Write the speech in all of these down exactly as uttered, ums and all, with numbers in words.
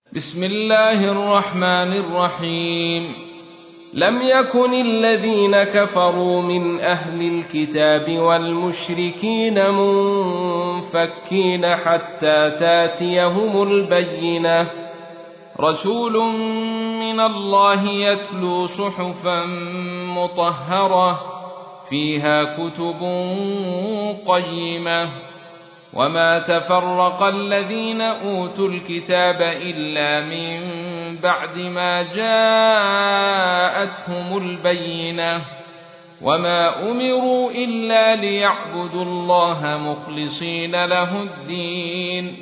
بسم الله الرحمن الرحيم. لم يكن الذين كفروا من أهل الكتاب والمشركين منفكين حتى تاتيهم البينة، رسول من الله يتلو صحفا مطهرة فيها كتب قيمة. وما تفرق الذين أوتوا الكتاب إلا من بعد ما جاءتهم البينة، وما أمروا إلا ليعبدوا الله مخلصين له الدين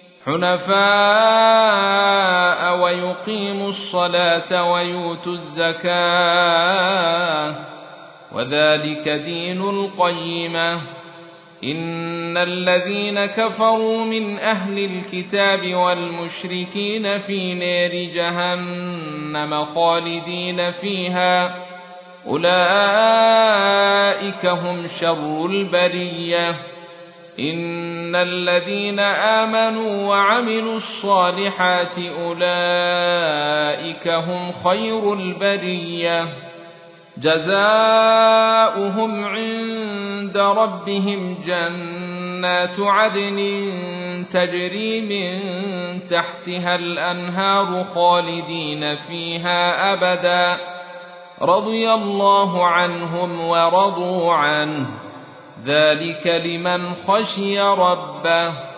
حنفاء ويقيموا الصلاة ويؤتوا الزكاة، وذلك دين القيمة. إن الذين كفروا من أهل الكتاب والمشركين في نار جهنم خالدين فيها، أولئك هم شر البرية. إن الذين آمنوا وعملوا الصالحات أولئك هم خير البرية، جزاؤهم عند ربهم جنات عدن تجري من تحتها الأنهار خالدين فيها أبدا، رضي الله عنهم ورضوا عنه، ذلك لمن خشي ربه.